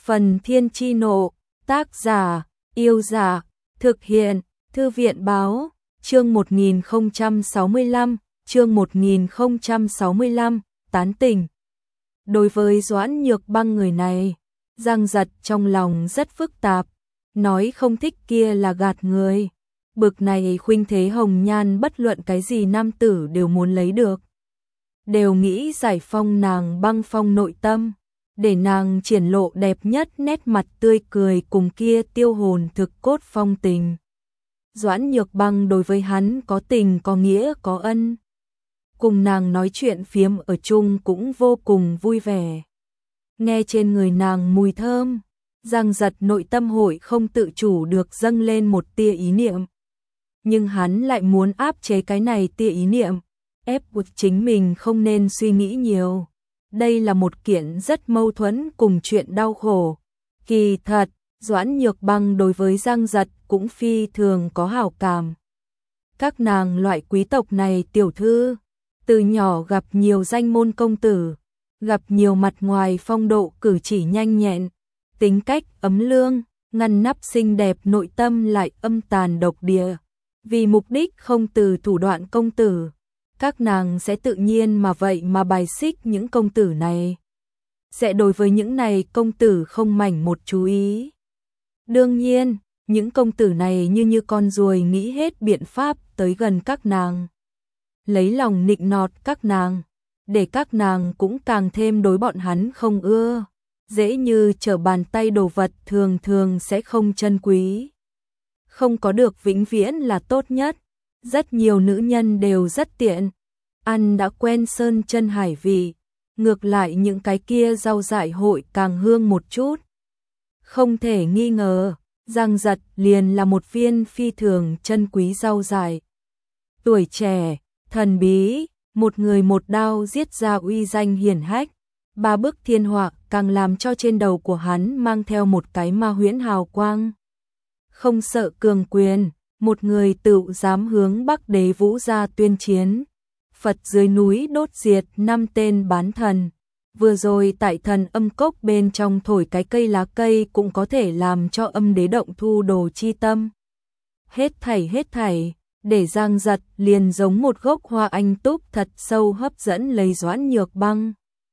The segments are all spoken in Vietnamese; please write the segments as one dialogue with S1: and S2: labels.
S1: Phần Thiên Chi Nộ, tác giả, Yêu Giả, thực hiện, Thư viện Báo, chương 1065, tán tỉnh. Đối với Doãn Nhược Băng người này, Giang Giật trong lòng rất phức tạp, nói không thích kia là gạt người. Bực này khuynh thế hồng nhan bất luận cái gì nam tử đều muốn lấy được. Đều nghĩ giải phong nàng băng phong nội tâm, để nàng triển lộ đẹp nhất nét mặt tươi cười cùng kia tiêu hồn thực cốt phong tình. Doãn Nhược Băng đối với hắn có tình có nghĩa có ân. Cùng nàng nói chuyện phiếm ở chung cũng vô cùng vui vẻ. Nghe trên người nàng mùi thơm, Giang Giật nội tâm hội không tự chủ được dâng lên một tia ý niệm. Nhưng hắn lại muốn áp chế cái này tia ý niệm, ép buộc chính mình không nên suy nghĩ nhiều. Đây là một kiện rất mâu thuẫn cùng chuyện đau khổ. Kỳ thật, Doãn Nhược Băng đối với Giang Giật cũng phi thường có hảo cảm. Các nàng loại quý tộc này tiểu thư, từ nhỏ gặp nhiều danh môn công tử, gặp nhiều mặt ngoài phong độ cử chỉ nhanh nhẹn, tính cách ấm lương, ngăn nắp xinh đẹp nội tâm lại âm tàn độc địa. Vì mục đích không từ thủ đoạn công tử, các nàng sẽ tự nhiên mà vậy mà bài xích những công tử này. Sẽ đối với những này công tử không mảnh một chú ý. Đương nhiên, những công tử này như con ruồi nghĩ hết biện pháp tới gần các nàng. Lấy lòng nịnh nọt các nàng, để các nàng cũng càng thêm đối bọn hắn không ưa. Dễ như trở bàn tay đồ vật thường thường sẽ không trân quý. Không có được vĩnh viễn là tốt nhất. Rất nhiều nữ nhân đều rất tiện. Ăn đã quen sơn chân hải vị. Ngược lại những cái kia rau dại hội càng hương một chút. Không thể nghi ngờ, Giang Giật liền là một viên phi thường chân quý rau dại. Tuổi trẻ, thần bí, một người một đao giết ra uy danh hiển hách. Ba bức thiên họa càng làm cho trên đầu của hắn mang theo một cái ma huyễn hào quang. Không sợ cường quyền, một người tự dám hướng Bắc Đế Vũ gia tuyên chiến. Phật dưới núi đốt diệt 5 tên bán thần. Vừa rồi tại Thần Âm Cốc bên trong thổi cái cây lá cây cũng có thể làm cho âm đế động thu đồ chi tâm. Hết thảy, để Giang Giật liền giống một gốc hoa anh túc thật sâu hấp dẫn lấy Doãn Nhược Băng.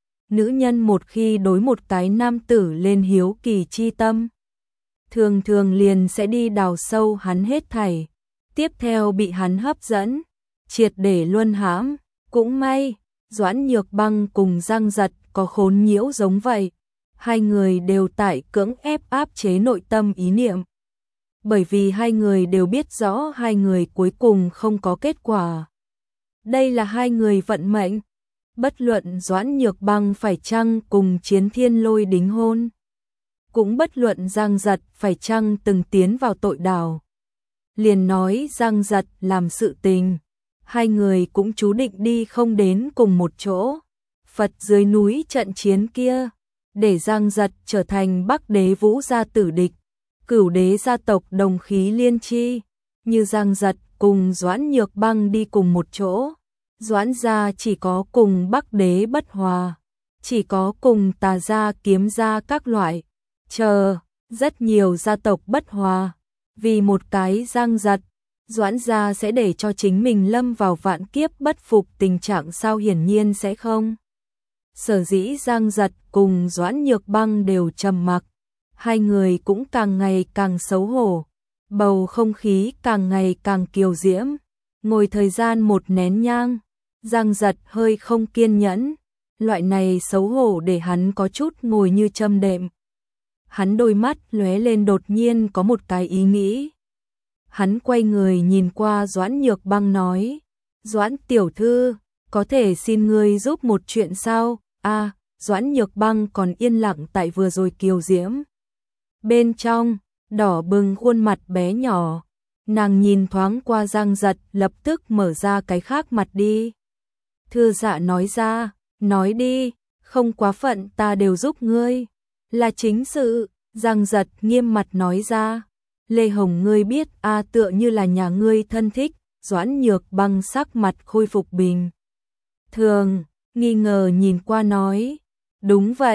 S1: Nữ nhân một khi đối một cái nam tử lên hiếu kỳ chi tâm, thường thường liền sẽ đi đào sâu hắn hết thảy, tiếp theo bị hắn hấp dẫn, triệt để luân hãm. Cũng may, Doãn Nhược Băng cùng Giang Giật có khốn nhiễu giống vậy, hai người đều tại cưỡng ép áp chế nội tâm ý niệm. Bởi vì hai người đều biết rõ hai người cuối cùng không có kết quả. Đây là hai người vận mệnh. Bất luận Doãn Nhược Băng phải chăng cùng Chiến Thiên Lôi đính hôn, cũng bất luận Giang Giật phải chăng từng tiến vào tội đào. Liền nói Giang Giật làm sự tình, hai người cũng chú định đi không đến cùng một chỗ. Phật dưới núi trận chiến kia, để Giang Giật trở thành Bắc Đế Vũ gia tử địch, Cửu Đế gia tộc đồng khí liên chi. Như Giang Giật cùng Doãn Nhược Băng đi cùng một chỗ, Doãn gia chỉ có cùng Bắc Đế bất hòa, chỉ có cùng Tà gia Kiếm gia các loại, rất nhiều gia tộc bất hòa. Vì một cái Giang Giật, Doãn gia sẽ để cho chính mình lâm vào vạn kiếp bất phục tình trạng sao? Hiển nhiên sẽ không. Sở dĩ Giang Giật cùng Doãn Nhược Băng đều trầm mặc, hai người cũng càng ngày càng xấu hổ, bầu không khí càng ngày càng kiều diễm. Ngồi thời gian một nén nhang, Giang Giật hơi không kiên nhẫn, loại này xấu hổ để hắn có chút ngồi như châm đệm. Hắn đôi mắt lóe lên đột nhiên có một cái ý nghĩ. Hắn quay người nhìn qua Doãn Nhược Băng nói, Doãn tiểu thư, có thể xin ngươi giúp một chuyện sao? Doãn Nhược Băng còn yên lặng tại vừa rồi kiều diễm. Bên trong, đỏ bừng khuôn mặt bé nhỏ, nàng nhìn thoáng qua Giang Giật lập tức mở ra cái khác mặt đi. Thưa dạ nói ra, nói đi, không quá phận ta đều giúp ngươi. Là chính sự, Giang Giật nghiêm mặt nói ra. Lê Hồng ngươi biết tựa như là nhà ngươi thân thích. Doãn Nhược Băng sắc mặt khôi phục bình thường, nghi ngờ nhìn qua nói, đúng vậy,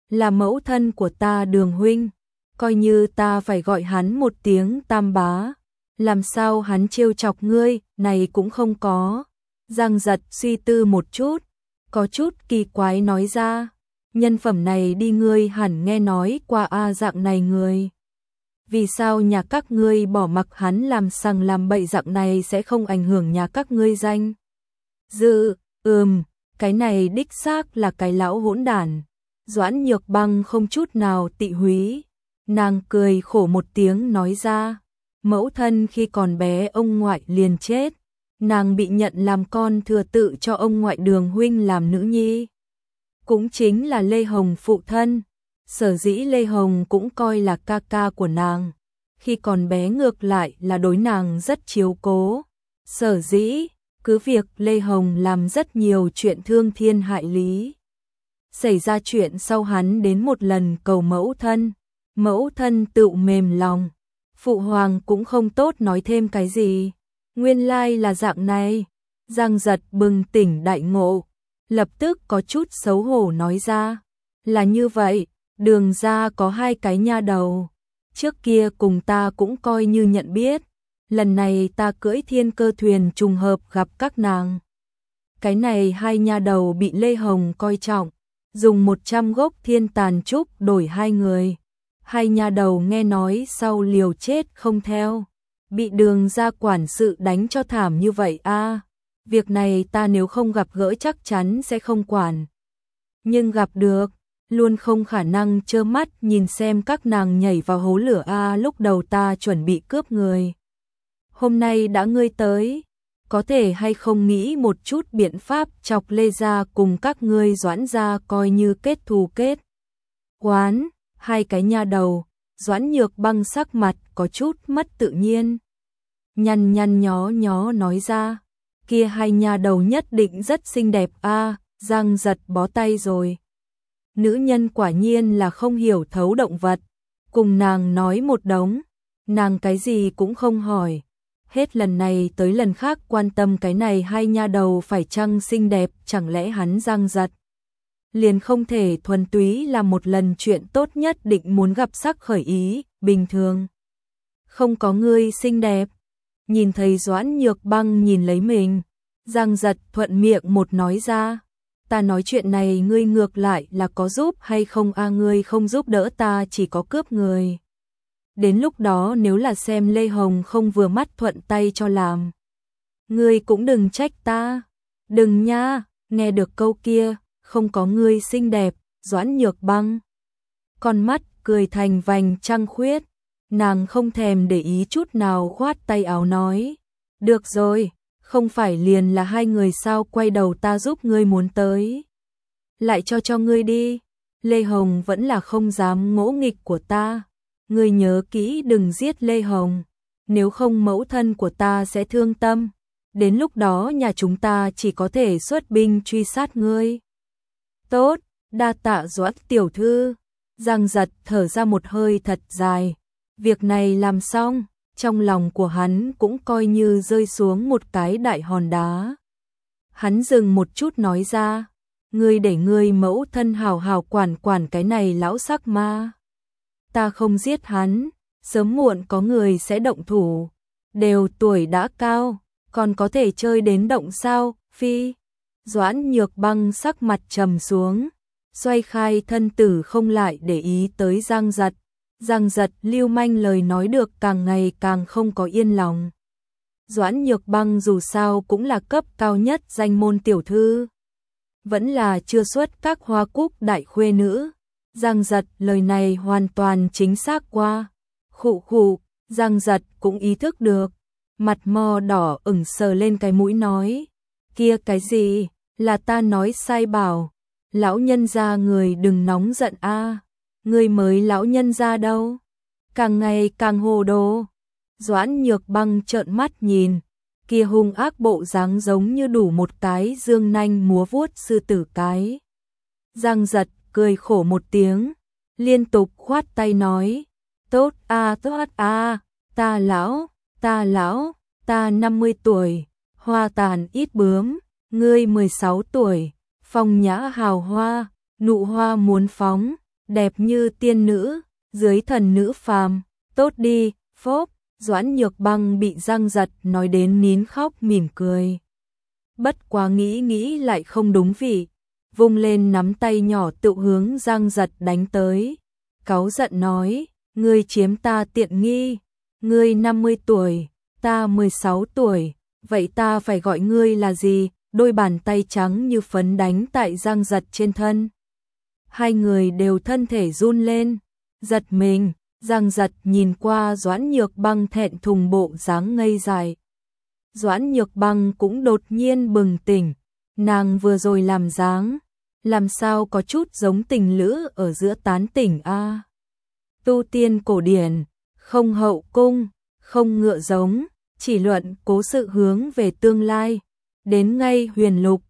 S1: là mẫu thân của ta Đường huynh, coi như ta phải gọi hắn một tiếng Tam bá, làm sao hắn trêu chọc ngươi, này cũng không có. Giang Giật suy tư một chút, có chút kỳ quái nói ra, nhân phẩm này đi ngươi hẳn nghe nói qua a dạng này người. Vì sao nhà các ngươi bỏ mặc hắn làm sằng làm bậy dạng này sẽ không ảnh hưởng nhà các ngươi danh dự? Cái này đích xác là cái lão hỗn đản. Doãn Nhược Băng không chút nào tị húy, nàng cười khổ một tiếng nói ra, mẫu thân khi còn bé ông ngoại liền chết, nàng bị nhận làm con thừa tự cho ông ngoại Đường huynh làm nữ nhi. Cũng chính là Lê Hồng phụ thân, sở dĩ Lê Hồng cũng coi là ca ca của nàng, khi còn bé ngược lại là đối nàng rất chiếu cố. Sở dĩ, cứ việc Lê Hồng làm rất nhiều chuyện thương thiên hại lý. Xảy ra chuyện sau hắn đến một lần cầu mẫu thân tự mềm lòng, phụ hoàng cũng không tốt nói thêm cái gì. Nguyên lai là dạng này. Giang Giật bừng tỉnh đại ngộ, lập tức có chút xấu hổ nói ra, là như vậy, Đường gia có 2 cái nha đầu, trước kia cùng ta cũng coi như nhận biết, lần này ta cưỡi thiên cơ thuyền trùng hợp gặp các nàng. Cái này 2 nha đầu bị Lê Hồng coi trọng, dùng 100 gốc thiên tàn trúc đổi 2 người. 2 nha đầu nghe nói sau liều chết không theo, bị Đường gia quản sự đánh cho thảm như vậy a. Việc này ta nếu không gặp gỡ chắc chắn sẽ không quản. Nhưng gặp được, luôn không khả năng trơ mắt nhìn xem các nàng nhảy vào hố lửa a. Lúc đầu ta chuẩn bị cướp người. Hôm nay đã ngươi tới, có thể hay không nghĩ một chút biện pháp chọc Lê gia cùng các ngươi Doãn gia coi như kết thù kết oán. 2 cái nha đầu, Doãn Nhược Băng sắc mặt có chút mất tự nhiên. Nhăn nhó nói ra, kia 2 nha đầu nhất định rất xinh đẹp a. Giang Giật bó tay rồi. Nữ nhân quả nhiên là không hiểu thấu động vật, cùng nàng nói một đống, nàng cái gì cũng không hỏi. Hết lần này tới lần khác quan tâm cái này 2 nha đầu phải chăng xinh đẹp, chẳng lẽ hắn Giang Giật liền không thể thuần túy là một lần chuyện tốt nhất định muốn gặp sắc khởi ý, bình thường. Không có ngươi xinh đẹp. Nhìn thấy Doãn Nhược Băng nhìn lấy mình, Giang Giật thuận miệng một nói ra, ta nói chuyện này ngươi ngược lại là có giúp hay không a? Ngươi không giúp đỡ ta chỉ có cướp người. Đến lúc đó nếu là xem Lê Hồng không vừa mắt thuận tay cho làm, ngươi cũng đừng trách ta. Đừng nha, nghe được câu kia, không có ngươi xinh đẹp, Doãn Nhược Băng con mắt cười thành vành trăng khuyết, nàng không thèm để ý chút nào khoát tay áo nói, được rồi, không phải liền là 2 người sao, quay đầu ta giúp ngươi muốn tới lại cho ngươi đi. Lê Hồng vẫn là không dám ngỗ nghịch của ta, ngươi nhớ kỹ đừng giết Lê Hồng, nếu không mẫu thân của ta sẽ thương tâm, đến lúc đó nhà chúng ta chỉ có thể xuất binh truy sát ngươi. Tốt, đa tạ Doãn tiểu thư. Giang Giật thở ra một hơi thật dài, việc này làm xong, trong lòng của hắn cũng coi như rơi xuống một cái đại hòn đá. Hắn dừng một chút nói ra, ngươi để ngươi mẫu thân hào hào quản cái này lão sắc ma. Ta không giết hắn, sớm muộn có người sẽ động thủ, đều tuổi đã cao, còn có thể chơi đến động sao, phi. Doãn Nhược Băng sắc mặt trầm xuống, xoay khai thân tử không lại để ý tới Giang Giật. Giang Giật lưu manh lời nói được càng ngày càng không có yên lòng. Doãn Nhược Băng dù sao cũng là cấp cao nhất danh môn tiểu thư, vẫn là chưa xuất các hoa cúc đại khuê nữ. Giang Giật lời này hoàn toàn chính xác qua. Khụ, Giang Giật cũng ý thức được, mặt mò đỏ ửng sờ lên cái mũi nói, kia cái gì, là ta nói sai bảo, lão nhân gia người đừng nóng giận a. Người mới lão nhân gia đâu, càng ngày càng hồ đồ. Doãn Nhược Băng trợn mắt nhìn, kia hung ác bộ dáng giống như đủ một cái dương nanh múa vuốt sư tử cái. Giang Giật cười khổ một tiếng, liên tục khoát tay nói, tốt a, ta lão, ta 50 tuổi, hoa tàn ít bướm, ngươi 16 tuổi, phong nhã hào hoa, nụ hoa muốn phóng, đẹp như tiên nữ, dưới thần nữ phàm, tốt đi, phốp, Doãn Nhược Băng bị Giang Giật nói đến nín khóc mỉm cười. Bất quá nghĩ lại không đúng vị, vung lên nắm tay nhỏ tự hướng Giang Giật đánh tới. Cáu giận nói, ngươi chiếm ta tiện nghi, ngươi 50 tuổi, ta 16 tuổi, vậy ta phải gọi ngươi là gì? Đôi bàn tay trắng như phấn đánh tại Giang Giật trên thân. Hai người đều thân thể run lên, giật mình, Giang Giật nhìn qua Doãn Nhược Băng thẹn thùng bộ dáng ngây dại. Doãn Nhược Băng cũng đột nhiên bừng tỉnh, nàng vừa rồi làm dáng, làm sao có chút giống tình lữ ở giữa tán tỉnh a. Tu tiên cổ điển, không hậu cung, không ngựa giống, chỉ luận cố sự hướng về tương lai, đến ngay huyền lục,